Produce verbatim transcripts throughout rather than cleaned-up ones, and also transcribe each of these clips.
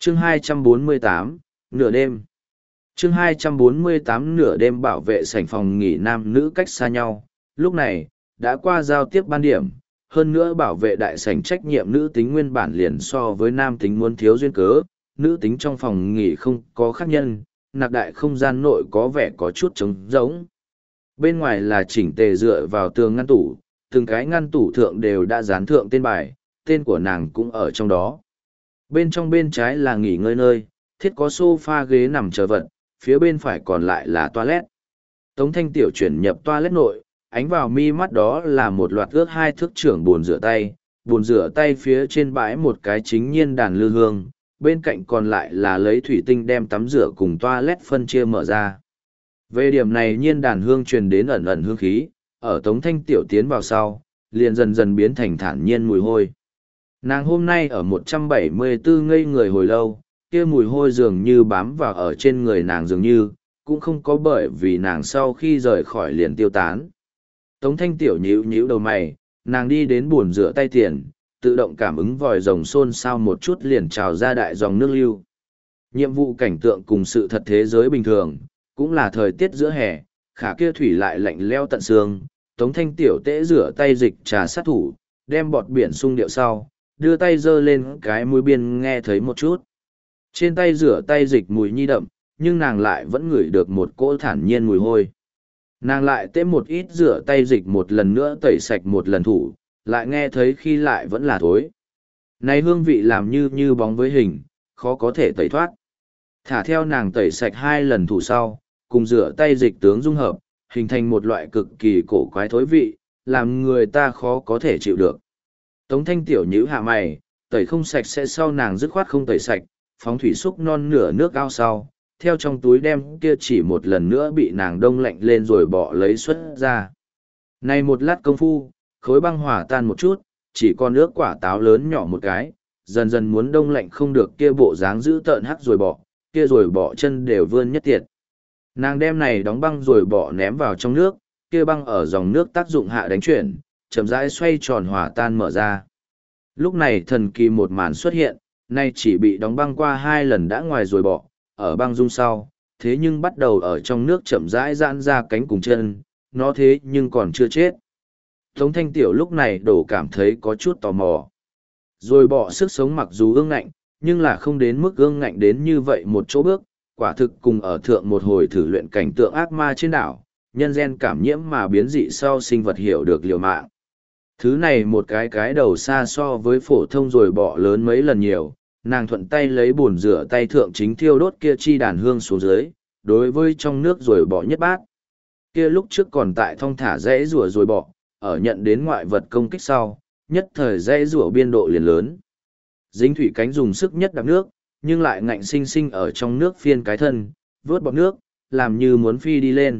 chương hai trăm bốn mươi tám, nửa đêm. chương hai trăm bốn mươi tám nửa đêm bảo vệ sảnh phòng nghỉ nam nữ cách xa nhau. Lúc này, đã qua giao tiếp ban điểm, hơn nữa bảo vệ đại sảnh trách nhiệm nữ tính nguyên bản liền so với nam tính muốn thiếu duyên cớ, nữ tính trong phòng nghỉ không có khác nhân, nạc đại không gian nội có vẻ có chút trống rỗng. Bên ngoài là chỉnh tề dựa vào tường ngăn tủ, từng cái ngăn tủ thượng đều đã dán thượng tên bài, tên của nàng cũng ở trong đó. Bên trong bên trái là nghỉ ngơi nơi, thiết có sofa ghế nằm chờ vật, phía bên phải còn lại là toilet. Tống Thanh Tiểu chuyển nhập toilet nội, ánh vào mi mắt đó là một loạt ước hai thước trưởng bồn rửa tay, bồn rửa tay phía trên bãi một cái chính nhiên đàn lư hương, bên cạnh còn lại là lấy thủy tinh đem tắm rửa cùng toilet phân chia mở ra. Về điểm này nhiên đàn hương truyền đến ẩn ẩn hương khí, ở Tống Thanh Tiểu tiến vào sau, liền dần dần biến thành thản nhiên mùi hôi. Nàng hôm nay ở một trăm bảy mươi tư ngây người hồi lâu, kia mùi hôi dường như bám vào ở trên người nàng dường như, cũng không có bởi vì nàng sau khi rời khỏi liền tiêu tán. Tống Thanh Tiểu nhíu nhíu đầu mày, nàng đi đến bồn rửa tay tiền, tự động cảm ứng vòi rồng xôn xao một chút liền trào ra đại dòng nước lưu. Nhiệm vụ cảnh tượng cùng sự thật thế giới bình thường, cũng là thời tiết giữa hè, khả kia thủy lại lạnh leo tận xương. Tống Thanh Tiểu tễ rửa tay dịch trà sát thủ, đem bọt biển sung điệu sau, đưa tay giơ lên cái mũi biên nghe thấy một chút. Trên tay rửa tay dịch mùi nhi đậm, nhưng nàng lại vẫn ngửi được một cỗ thản nhiên mùi hôi. Nàng lại tễ một ít rửa tay dịch một lần nữa tẩy sạch một lần thủ, lại nghe thấy khi lại vẫn là thối. Này hương vị làm như như bóng với hình, khó có thể tẩy thoát. Thả theo nàng tẩy sạch hai lần thủ sau, cùng rửa tay dịch tướng dung hợp, hình thành một loại cực kỳ cổ quái thối vị, làm người ta khó có thể chịu được. Tống Thanh Tiểu nhíu hạ mày, tẩy không sạch sẽ sau nàng dứt khoát không tẩy sạch, phóng thủy xúc non nửa nước ao sau, theo trong túi đem kia chỉ một lần nữa bị nàng đông lạnh lên rồi bỏ lấy xuất ra. Này một lát công phu, khối băng hỏa tan một chút, chỉ còn nước quả táo lớn nhỏ một cái, dần dần muốn đông lạnh không được kia bộ dáng giữ tợn hắc rồi bỏ, kia rồi bỏ chân đều vươn nhất tiệt. Nàng đem này đóng băng rồi bỏ ném vào trong nước, kia băng ở dòng nước tác dụng hạ đánh chuyển, chậm rãi xoay tròn hòa tan mở ra. Lúc này thần kỳ một màn xuất hiện, nay chỉ bị đóng băng qua hai lần đã ngoài rồi bỏ, ở băng dung sau, thế nhưng bắt đầu ở trong nước chậm rãi giãn ra cánh cùng chân, nó thế nhưng còn chưa chết. Tống Thanh Tiểu lúc này đổ cảm thấy có chút tò mò. Rồi bỏ sức sống mặc dù ương ngạnh, nhưng là không đến mức ương ngạnh đến như vậy một chỗ bước, quả thực cùng ở thượng một hồi thử luyện cảnh tượng ác ma trên đảo, nhân gen cảm nhiễm mà biến dị sau sinh vật hiểu được liều mạng. Thứ này một cái cái đầu xa so với phổ thông rồi bỏ lớn mấy lần nhiều, nàng thuận tay lấy bồn rửa tay thượng chính thiêu đốt kia chi đàn hương xuống dưới, đối với trong nước rồi bỏ nhất bát. Kia lúc trước còn tại thong thả rẽ rùa rồi bỏ, ở nhận đến ngoại vật công kích sau, nhất thời rẽ rùa biên độ liền lớn. Dính thủy cánh dùng sức nhất đạp nước, nhưng lại ngạnh sinh sinh ở trong nước phiên cái thân, vớt bọt nước, làm như muốn phi đi lên.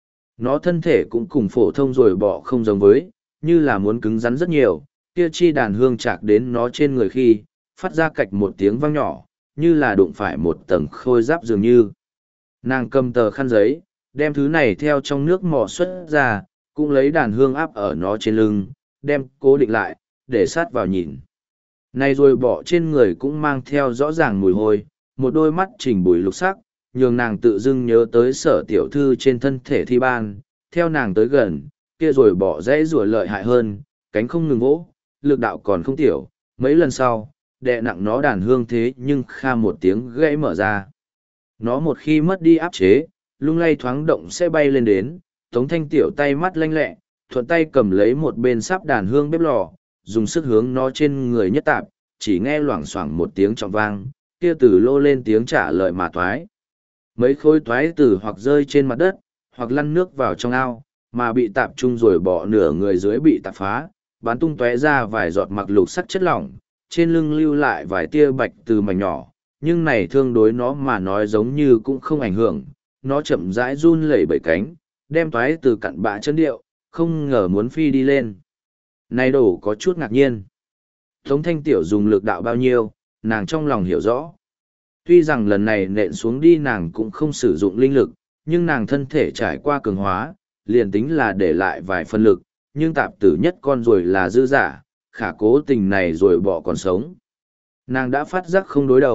Nó thân thể cũng cùng phổ thông rồi bỏ không giống với, như là muốn cứng rắn rất nhiều, kia chi đàn hương chạc đến nó trên người khi, phát ra cạch một tiếng vang nhỏ, như là đụng phải một tầng khôi giáp dường như. Nàng cầm tờ khăn giấy, đem thứ này theo trong nước mò xuất ra, cũng lấy đàn hương áp ở nó trên lưng, đem cố định lại, để sát vào nhìn. Này rồi bỏ trên người cũng mang theo rõ ràng mùi hôi, một đôi mắt chỉnh bùi lục sắc, nhường nàng tự dưng nhớ tới sở tiểu thư trên thân thể thi ban, theo nàng tới gần, kia rồi bỏ dãy rùa lợi hại hơn, cánh không ngừng vỗ, lực đạo còn không tiểu, mấy lần sau, đè nặng nó đàn hương thế nhưng kha một tiếng gãy mở ra. Nó một khi mất đi áp chế, lung lay thoáng động sẽ bay lên đến, Tống Thanh Tiểu tay mắt lanh lẹ, thuận tay cầm lấy một bên sáp đàn hương bếp lò, dùng sức hướng nó trên người nhất tạp, chỉ nghe loảng xoảng một tiếng trọng vang, kia từ lô lên tiếng trả lời mà toái. Mấy khối toái từ hoặc rơi trên mặt đất, hoặc lăn nước vào trong ao, mà bị tạp chung rồi bỏ nửa người dưới bị tạp phá, bắn tung tóe ra vài giọt mặc lục sắc chất lỏng, trên lưng lưu lại vài tia bạch từ mảnh nhỏ, nhưng này thương đối nó mà nói giống như cũng không ảnh hưởng, nó chậm rãi run lẩy bẩy cánh, đem toái từ cặn bã chân điệu, không ngờ muốn phi đi lên. Này đổ có chút ngạc nhiên. Tống Thanh Tiểu dùng lực đạo bao nhiêu, nàng trong lòng hiểu rõ. Tuy rằng lần này nện xuống đi nàng cũng không sử dụng linh lực, nhưng nàng thân thể trải qua cường hóa, liền tính là để lại vài phân lực, nhưng tạp tử nhất con rồi là dư giả, khả cố tình này rồi bỏ còn sống. Nàng đã phát giác không đối đầu,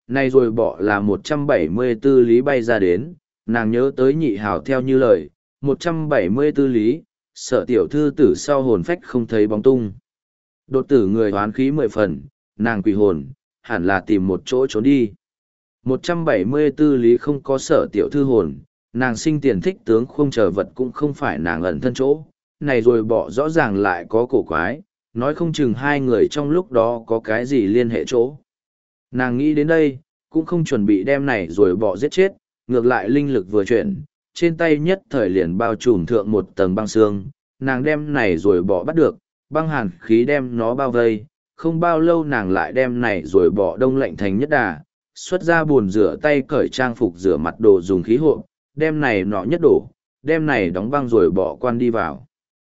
Này rồi bỏ là một trăm bảy mươi tư lý bay ra đến, nàng nhớ tới nhị hào theo như lời, một trăm bảy mươi tư lý, sợ tiểu thư tử sau hồn phách không thấy bóng tung. Đột tử người hoán khí mười phần, nàng quỷ hồn, hẳn là tìm một chỗ trốn đi. một trăm bảy mươi tư lý không có sở tiểu thư hồn, nàng sinh tiền thích tướng không chờ vật cũng không phải nàng ẩn thân chỗ. Này rồi bỏ rõ ràng lại có cổ quái, nói không chừng hai người trong lúc đó có cái gì liên hệ chỗ. Nàng nghĩ đến đây, cũng không chuẩn bị đem này rồi bỏ giết chết, ngược lại linh lực vừa chuyển, trên tay nhất thời liền bao trùm thượng một tầng băng xương, nàng đem này rồi bỏ bắt được, băng hàn khí đem nó bao vây, không bao lâu nàng lại đem này rồi bỏ đông lạnh thành nhất đà, xuất ra buồn rửa tay cởi trang phục rửa mặt đồ dùng khí hộ, đem này nọ nhất đổ, đem này đóng băng rồi bỏ quan đi vào.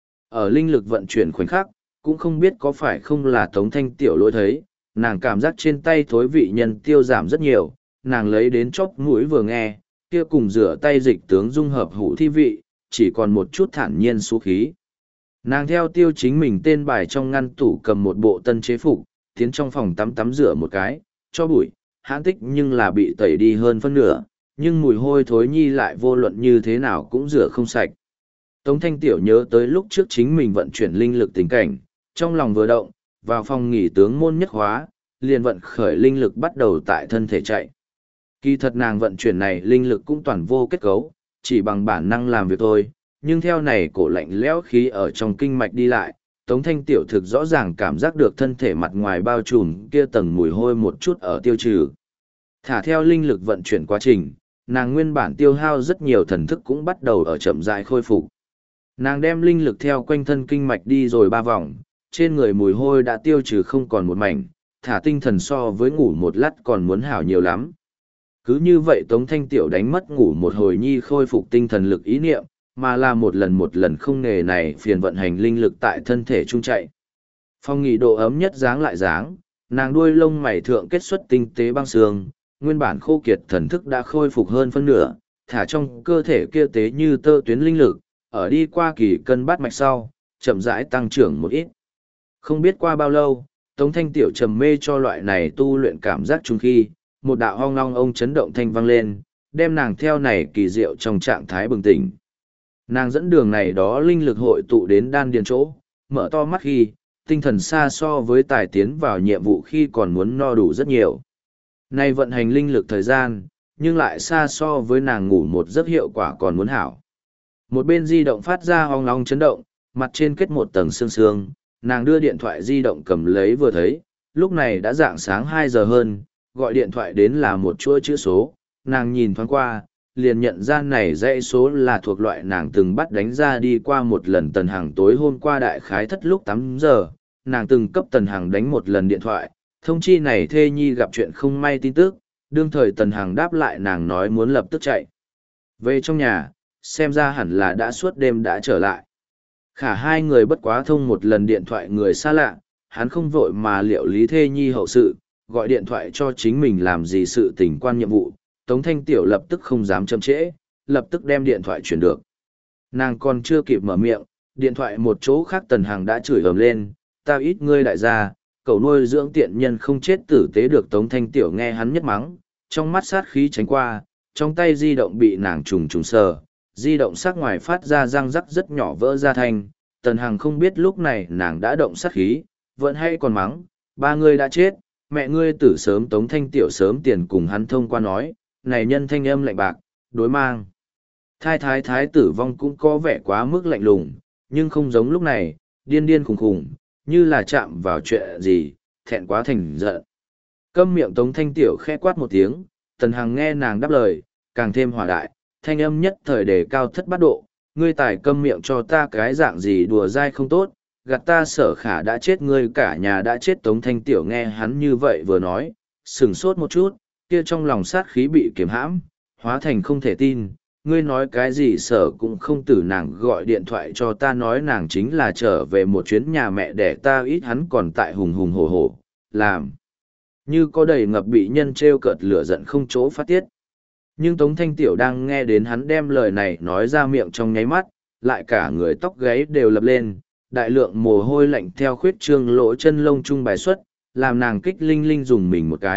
Ở linh lực vận chuyển khoảnh khắc, cũng không biết có phải không là Tống Thanh Tiểu lỗi thấy, nàng cảm giác trên tay thối vị nhân tiêu giảm rất nhiều, nàng lấy đến chóp mũi vừa nghe, kia cùng rửa tay dịch tướng dung hợp hủ thi vị, chỉ còn một chút thản nhiên xú khí. Nàng theo tiêu chính mình tên bài trong ngăn tủ cầm một bộ tân chế phục, tiến trong phòng tắm tắm rửa một cái, cho bụi, hãn tích nhưng là bị tẩy đi hơn phân nửa, nhưng mùi hôi thối nhi lại vô luận như thế nào cũng rửa không sạch. Tống Thanh Tiểu nhớ tới lúc trước chính mình vận chuyển linh lực tình cảnh, trong lòng vừa động, vào phòng nghỉ tướng môn nhất hóa, liền vận khởi linh lực bắt đầu tại thân thể chạy. Kỳ thật nàng vận chuyển này linh lực cũng toàn vô kết cấu, chỉ bằng bản năng làm việc thôi, nhưng theo này cổ lạnh lẽo khí ở trong kinh mạch đi lại, Tống Thanh Tiểu thực rõ ràng cảm giác được thân thể mặt ngoài bao trùm kia tầng mùi hôi một chút ở tiêu trừ. Thả theo linh lực vận chuyển quá trình, nàng nguyên bản tiêu hao rất nhiều thần thức cũng bắt đầu ở chậm rãi khôi phục. Nàng đem linh lực theo quanh thân kinh mạch đi rồi ba vòng, trên người mùi hôi đã tiêu trừ không còn một mảnh, thả tinh thần so với ngủ một lát còn muốn hảo nhiều lắm. Cứ như vậy Tống Thanh Tiểu đánh mất ngủ một hồi nhi khôi phục tinh thần lực ý niệm, mà là một lần một lần không nghề này phiền vận hành linh lực tại thân thể trung chạy. Phong nghỉ độ ấm nhất dáng lại dáng, nàng đuôi lông mày thượng kết xuất tinh tế băng xương, nguyên bản khô kiệt thần thức đã khôi phục hơn phân nửa, thả trong cơ thể kia tế như tơ tuyến linh lực, ở đi qua kỳ cân bát mạch sau, chậm rãi tăng trưởng một ít. Không biết qua bao lâu, Tống Thanh Tiểu trầm mê cho loại này tu luyện cảm giác chung khi, một đạo ong long ông chấn động thanh vang lên, đem nàng theo này kỳ diệu trong trạng thái bừng tỉnh. Nàng dẫn đường này đó linh lực hội tụ đến đan điền chỗ, mở to mắt khi, tinh thần xa so với tài tiến vào nhiệm vụ khi còn muốn no đủ rất nhiều. Nay vận hành linh lực thời gian, nhưng lại xa so với nàng ngủ một giấc hiệu quả còn muốn hảo. Một bên di động phát ra ong long chấn động, mặt trên kết một tầng sương sương, nàng đưa điện thoại di động cầm lấy vừa thấy, lúc này đã dạng sáng hai giờ hơn, gọi điện thoại đến là một chuỗi chữ số, nàng nhìn thoáng qua, liền nhận ra này dãy số là thuộc loại nàng từng bắt đánh ra đi qua một lần Tần Hằng tối hôm qua đại khái thất lúc tám giờ, nàng từng cấp Tần Hằng đánh một lần điện thoại, thông chi này thê nhi gặp chuyện không may tin tức, đương thời Tần Hằng đáp lại nàng nói muốn lập tức chạy. Về trong nhà, xem ra hẳn là đã suốt đêm đã trở lại. Khả hai người bất quá thông một lần điện thoại người xa lạ, hắn không vội mà liệu lý thê nhi hậu sự, gọi điện thoại cho chính mình làm gì sự tình quan nhiệm vụ, Tống Thanh Tiểu lập tức không dám chậm trễ, lập tức đem điện thoại chuyển được. Nàng còn chưa kịp mở miệng, điện thoại một chỗ khác Tần Hằng đã chửi ầm lên, tao ít ngươi đại gia, cậu nuôi dưỡng tiện nhân không chết tử tế được. Tống Thanh Tiểu nghe hắn nhất mắng, trong mắt sát khí tránh qua, trong tay di động bị nàng trùng trùng sờ, di động sắc ngoài phát ra răng rắc rất nhỏ vỡ ra thành, Tần Hằng không biết lúc này nàng đã động sát khí, vẫn hay còn mắng, ba ngươi đã chết, mẹ ngươi tử sớm. Tống Thanh Tiểu sớm tiền cùng hắn thông qua nói, này nhân thanh âm lạnh bạc, đối mang. Thai thái thái tử vong cũng có vẻ quá mức lạnh lùng, nhưng không giống lúc này, điên điên khùng khùng, như là chạm vào chuyện gì, thẹn quá thành giận. Câm miệng Tống Thanh Tiểu khẽ quát một tiếng, Tần Hằng nghe nàng đáp lời, càng thêm hỏa đại, thanh âm nhất thời đề cao thất bát độ, ngươi tài câm miệng cho ta cái dạng gì đùa dai không tốt, gạt ta Sở Khả đã chết, ngươi cả nhà đã chết. Tống Thanh Tiểu nghe hắn như vậy vừa nói, sửng sốt một chút, kia trong lòng sát khí bị kiềm hãm, hóa thành không thể tin, ngươi nói cái gì Sở cũng không tử. Nàng gọi điện thoại cho ta nói nàng chính là trở về một chuyến nhà mẹ để ta ít, hắn còn tại hùng hùng hổ hổ, làm như có đầy ngập bị nhân trêu cợt lửa giận không chỗ phát tiết. Nhưng Tống Thanh Tiểu đang nghe đến hắn đem lời này nói ra miệng trong nháy mắt, lại cả người tóc gáy đều lập lên, đại lượng mồ hôi lạnh theo khuyết trương lỗ chân lông trung bài xuất, làm nàng kích linh linh dùng mình một cái,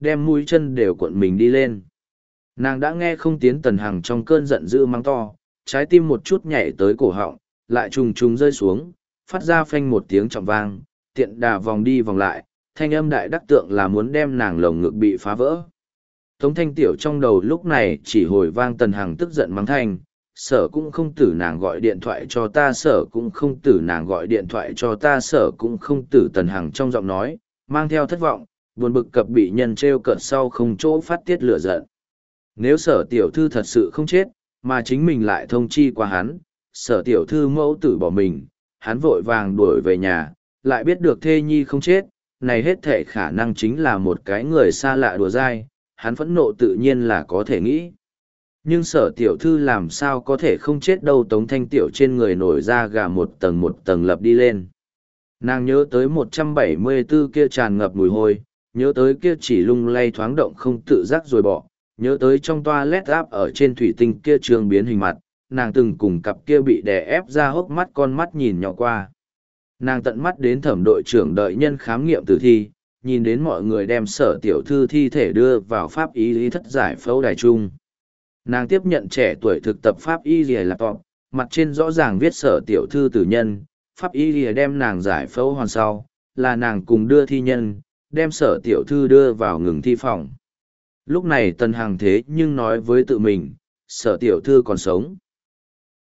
đem mũi chân đều cuộn mình đi lên. Nàng đã nghe không tiến Tần Hằng trong cơn giận dữ mắng to, trái tim một chút nhảy tới cổ họng, lại trùng trùng rơi xuống, phát ra phanh một tiếng trọng vang, tiện đà vòng đi vòng lại, thanh âm đại đắc tượng là muốn đem nàng lồng ngực bị phá vỡ. Tống Thanh Tiểu trong đầu lúc này chỉ hồi vang Tần Hằng tức giận mắng thanh, sở cũng không tử nàng gọi điện thoại cho ta, sở cũng không tử nàng gọi điện thoại cho ta, sở cũng không tử. Tần Hằng trong giọng nói, mang theo thất vọng, buồn bực cập bị nhân trêu cợt sau không chỗ phát tiết lửa giận. Nếu sở tiểu thư thật sự không chết, mà chính mình lại thông chi qua hắn, sở tiểu thư mẫu tử bỏ mình, hắn vội vàng đuổi về nhà, lại biết được thê nhi không chết, này hết thể khả năng chính là một cái người xa lạ đùa dai, hắn phẫn nộ tự nhiên là có thể nghĩ. Nhưng sở tiểu thư làm sao có thể không chết đâu. Tống Thanh Tiểu trên người nổi ra gà một tầng một tầng lập đi lên. Nàng nhớ tới một trăm bảy mươi tư kia tràn ngập mùi hôi, nhớ tới kia chỉ lung lay thoáng động không tự giác rồi bỏ, nhớ tới trong toilet áp ở trên thủy tinh kia trường biến hình mặt, nàng từng cùng cặp kia bị đè ép ra hốc mắt con mắt nhìn nhỏ qua. Nàng tận mắt đến thẩm đội trưởng đợi nhân khám nghiệm tử thi, nhìn đến mọi người đem sở tiểu thư thi thể đưa vào pháp y lý thất giải phẫu đài trung. Nàng tiếp nhận trẻ tuổi thực tập pháp y lý laptop, mặt trên rõ ràng viết sở tiểu thư tử nhân, pháp y lý đem nàng giải phẫu hoàn sau, là nàng cùng đưa thi nhân, đem sở tiểu thư đưa vào ngừng thi phòng. Lúc này Tần Hằng thế nhưng nói với tự mình, sở tiểu thư còn sống.